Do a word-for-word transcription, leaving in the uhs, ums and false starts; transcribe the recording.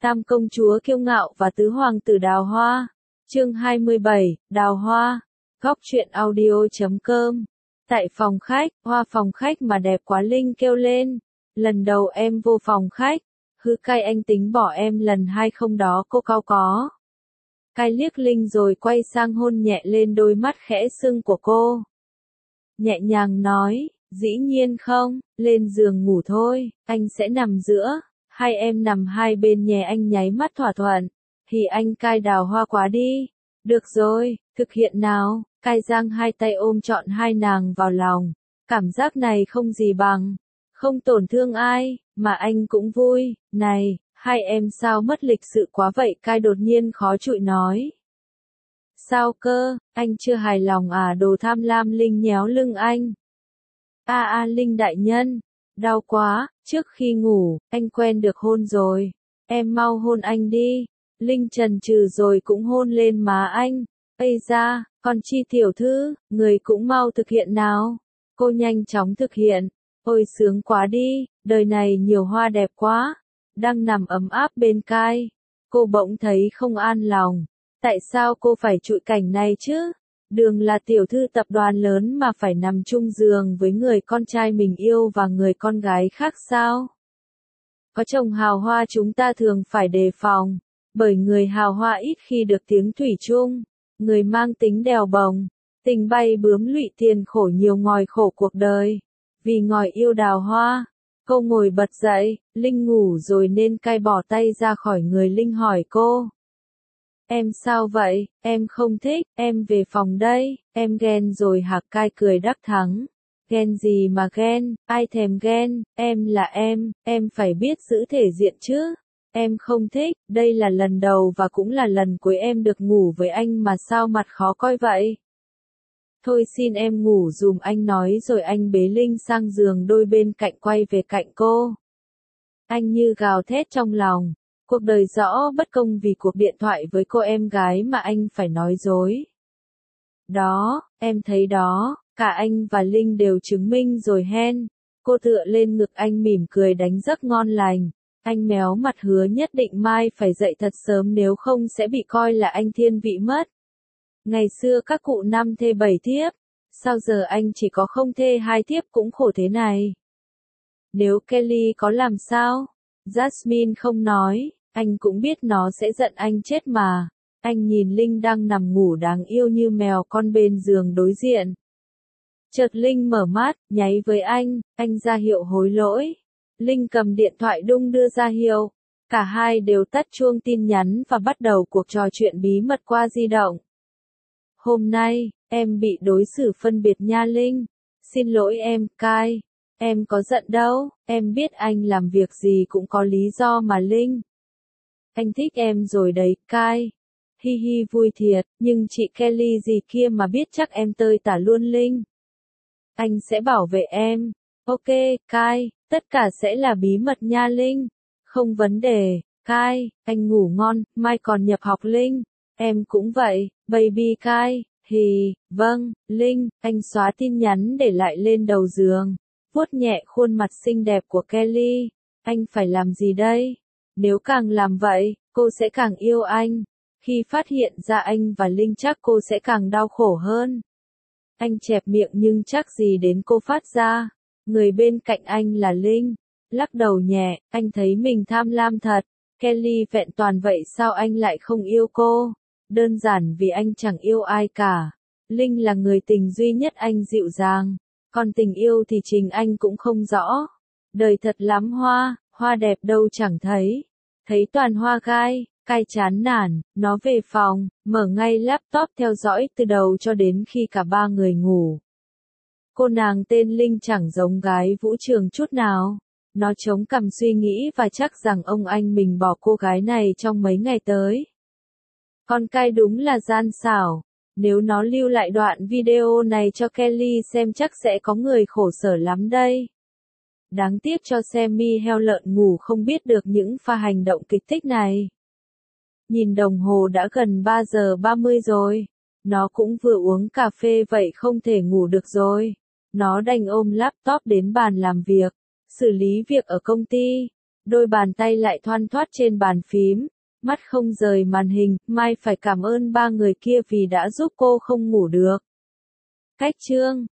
Tam công chúa kiêu ngạo và tứ hoàng tử đào hoa. Chương hai mươi bảy, Đào hoa. Góc truyện audio chấm com. Tại phòng khách, hoa phòng khách mà đẹp quá, Linh kêu lên. Lần đầu em vô phòng khách, hư cai anh tính bỏ em lần hai không đó cô cao có. Cai liếc Linh rồi quay sang hôn nhẹ lên đôi mắt khẽ sưng của cô. Nhẹ nhàng nói, dĩ nhiên không, lên giường ngủ thôi, anh sẽ nằm giữa, hai em nằm hai bên nhé. Anh nháy mắt thỏa thuận. Thì anh cai đào hoa quá đi. Được rồi, thực hiện nào. Cai giang hai tay ôm trọn hai nàng vào lòng. Cảm giác này không gì bằng. Không tổn thương ai, mà anh cũng vui. Này, hai em sao mất lịch sự quá vậy? Cai đột nhiên khó chịu nói. Sao cơ, anh chưa hài lòng à? Đồ tham lam. Linh nhéo lưng anh. A a Linh đại nhân, đau quá, trước khi ngủ, anh quen được hôn rồi. Em mau hôn anh đi. Linh chần chừ rồi cũng hôn lên má anh. Ây da, còn Chi tiểu thư, người cũng mau thực hiện nào. Cô nhanh chóng thực hiện. Ôi sướng quá đi, đời này nhiều hoa đẹp quá. Đang nằm ấm áp bên Cai, cô bỗng thấy không an lòng. Tại sao cô phải chịu cảnh này chứ? Đường là tiểu thư tập đoàn lớn mà phải nằm chung giường với người con trai mình yêu và người con gái khác sao? Có chồng hào hoa chúng ta thường phải đề phòng, bởi người hào hoa ít khi được tiếng thủy chung, người mang tính đèo bồng, tình bay bướm lụy tiền khổ nhiều ngòi khổ cuộc đời. Vì ngòi yêu đào hoa, cô ngồi bật dậy. Linh ngủ rồi nên Cai bỏ tay ra khỏi người Linh hỏi cô. Em sao vậy, em không thích, em về phòng đây, em ghen rồi hả? Cai cười đắc thắng. Ghen gì mà ghen, ai thèm ghen, em là em, em phải biết giữ thể diện chứ. Em không thích, đây là lần đầu và cũng là lần cuối em được ngủ với anh mà sao mặt khó coi vậy? Thôi xin em ngủ dùm anh nói rồi anh bế Linh sang giường đôi bên cạnh quay về cạnh cô. Anh như gào thét trong lòng. Cuộc đời rõ bất công vì cuộc điện thoại với cô em gái mà anh phải nói dối. Đó, em thấy đó, cả anh và Linh đều chứng minh rồi hen. Cô tựa lên ngực anh mỉm cười đánh giấc ngon lành. Anh méo mặt hứa nhất định mai phải dậy thật sớm nếu không sẽ bị coi là anh thiên vị mất. Ngày xưa các cụ năm thê bảy thiếp, sao giờ anh chỉ có không thê hai thiếp cũng khổ thế này. Nếu Kelly có làm sao? Jasmine không nói, anh cũng biết nó sẽ giận anh chết mà. Anh nhìn Linh đang nằm ngủ đáng yêu như mèo con bên giường đối diện. Chợt Linh mở mắt, nháy với anh, anh ra hiệu hối lỗi. Linh cầm điện thoại đung đưa ra hiệu. Cả hai đều tắt chuông tin nhắn và bắt đầu cuộc trò chuyện bí mật qua di động. Hôm nay, em bị đối xử phân biệt nha Linh. Xin lỗi em, Cai. Em có giận đâu, em biết anh làm việc gì cũng có lý do mà Linh. Anh thích em rồi đấy, Cai. Hi hi vui thiệt, nhưng chị Kelly gì kia mà biết chắc em tơi tả luôn Linh. Anh sẽ bảo vệ em. Ok, Cai, tất cả sẽ là bí mật nha Linh. Không vấn đề, Cai, anh ngủ ngon, mai còn nhập học Linh. Em cũng vậy, baby Cai. Hì, vâng, Linh, anh xóa tin nhắn để lại lên đầu giường. Vuốt nhẹ khuôn mặt xinh đẹp của Kelly. Anh phải làm gì đây? Nếu càng làm vậy, cô sẽ càng yêu anh. Khi phát hiện ra anh và Linh chắc cô sẽ càng đau khổ hơn. Anh chẹp miệng nhưng chắc gì đến cô phát ra. Người bên cạnh anh là Linh. Lắc đầu nhẹ, anh thấy mình tham lam thật. Kelly vẹn toàn vậy sao anh lại không yêu cô? Đơn giản vì anh chẳng yêu ai cả. Linh là người tình duy nhất anh dịu dàng. Còn tình yêu thì chính anh cũng không rõ. Đời thật lắm hoa, hoa đẹp đâu chẳng thấy. Thấy toàn hoa gai, Cai chán nản, nó về phòng, mở ngay laptop theo dõi từ đầu cho đến khi cả ba người ngủ. Cô nàng tên Linh chẳng giống gái vũ trường chút nào. Nó chống cằm suy nghĩ và chắc rằng ông anh mình bỏ cô gái này trong mấy ngày tới. Con Cai đúng là gian xảo. Nếu nó lưu lại đoạn video này cho Kelly xem chắc sẽ có người khổ sở lắm đây. Đáng tiếc cho Sammy heo lợn ngủ không biết được những pha hành động kích thích này. Nhìn đồng hồ đã gần ba giờ ba mươi rồi. Nó cũng vừa uống cà phê vậy không thể ngủ được rồi. Nó đành ôm laptop đến bàn làm việc, xử lý việc ở công ty. đôi bàn tay lại thoăn thoắt trên bàn phím, mắt không rời màn hình, Mai phải cảm ơn ba người kia vì đã giúp cô không ngủ được. Cách chương